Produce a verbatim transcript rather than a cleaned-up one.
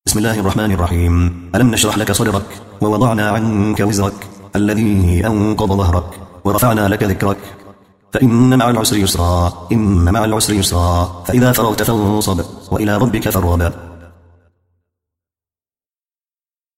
بسم الله الرحمن الرحيم. ألم نشرح لك صدرك ووضعنا عنك وزرك الذي أنقض ظهرك ورفعنا لك ذكرك فإن مع العسر يسرا إن مع العسر يسرا فإذا فرغت فانصب وإلى ربك فارغب.